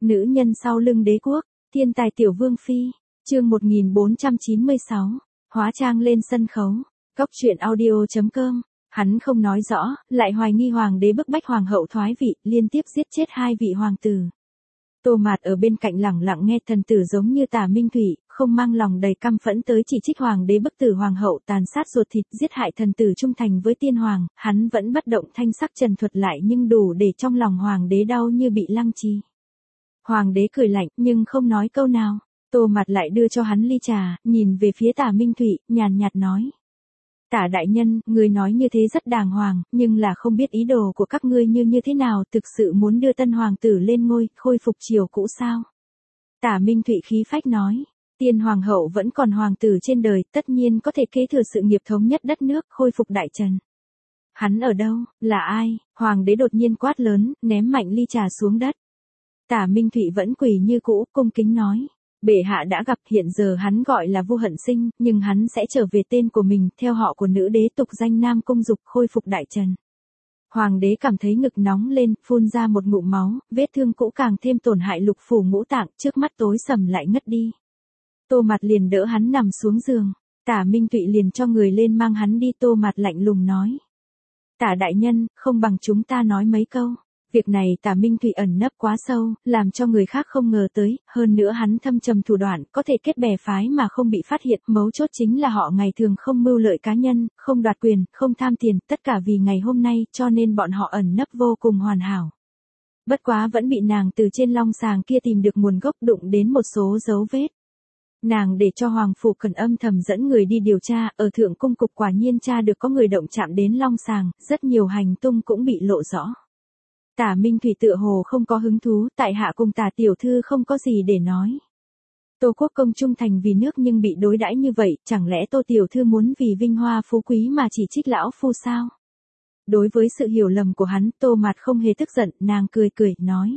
Nữ nhân sau lưng đế quốc, thiên tài tiểu vương phi, chương 1496, hóa trang lên sân khấu, góc truyện audio.com, hắn không nói rõ, lại hoài nghi hoàng đế bức bách hoàng hậu thoái vị, liên tiếp giết chết 2 vị hoàng tử. Tô Mạt ở bên cạnh lẳng lặng nghe thần tử giống như Tả Minh Thủy, không mang lòng đầy căm phẫn tới chỉ trích hoàng đế bức tử hoàng hậu tàn sát ruột thịt giết hại thần tử trung thành với tiên hoàng, hắn vẫn bất động thanh sắc trần thuật lại nhưng đủ để trong lòng hoàng đế đau như bị lăng trì. Hoàng đế cười lạnh nhưng không nói câu nào, Tô Mạt lại đưa cho hắn ly trà, nhìn về phía Tả Minh Thủy, nhàn nhạt nói. Tả đại nhân, ngươi nói như thế rất đàng hoàng, nhưng là không biết ý đồ của các ngươi như thế nào, thực sự muốn đưa tân hoàng tử lên ngôi, khôi phục triều cũ sao? Tả Minh Thụy khí phách nói, tiên hoàng hậu vẫn còn hoàng tử trên đời, tất nhiên có thể kế thừa sự nghiệp thống nhất đất nước, khôi phục đại trần. Hắn ở đâu, là ai? Hoàng đế đột nhiên quát lớn, ném mạnh ly trà xuống đất. Tả Minh Thụy vẫn quỳ như cũ, cung kính nói. Bệ hạ đã gặp, hiện giờ hắn gọi là Vu Hận Sinh, nhưng hắn sẽ trở về tên của mình, theo họ của nữ đế tục danh Nam Cung Dục, khôi phục đại trần. Hoàng đế cảm thấy ngực nóng lên, phun ra một ngụm máu, vết thương cũ càng thêm tổn hại lục phủ ngũ tạng, trước mắt tối sầm lại ngất đi. Tô Mạt liền đỡ hắn nằm xuống giường, Tả Minh Thụy liền cho người lên mang hắn đi. Tô Mạt lạnh lùng nói. Tả đại nhân, không bằng chúng ta nói mấy câu. Việc này Tả Minh Thụy ẩn nấp quá sâu, làm cho người khác không ngờ tới, hơn nữa hắn thâm trầm thủ đoạn, có thể kết bè phái mà không bị phát hiện, mấu chốt chính là họ ngày thường không mưu lợi cá nhân, không đoạt quyền, không tham tiền, tất cả vì ngày hôm nay, cho nên bọn họ ẩn nấp vô cùng hoàn hảo. Bất quá vẫn bị nàng từ trên long sàng kia tìm được nguồn gốc, đụng đến một số dấu vết. Nàng để cho Hoàng Phủ Cần âm thầm dẫn người đi điều tra, ở Thượng Cung Cục quả nhiên tra được có người động chạm đến long sàng, rất nhiều hành tung cũng bị lộ rõ. Tả Minh Thủy tựa hồ không có hứng thú, tại hạ cùng Tả tiểu thư không có gì để nói. Tô Quốc công trung thành vì nước nhưng bị đối đãi như vậy, chẳng lẽ Tô tiểu thư muốn vì vinh hoa phú quý mà chỉ trích lão phu sao? Đối với sự hiểu lầm của hắn, Tô Mạt không hề tức giận, nàng cười cười, nói.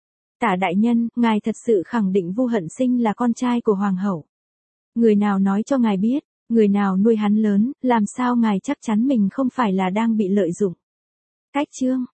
Tả đại nhân, ngài thật sự khẳng định Vu Hận Sinh là con trai của hoàng hậu. Người nào nói cho ngài biết, người nào nuôi hắn lớn, làm sao ngài chắc chắn mình không phải là đang bị lợi dụng? Cách chương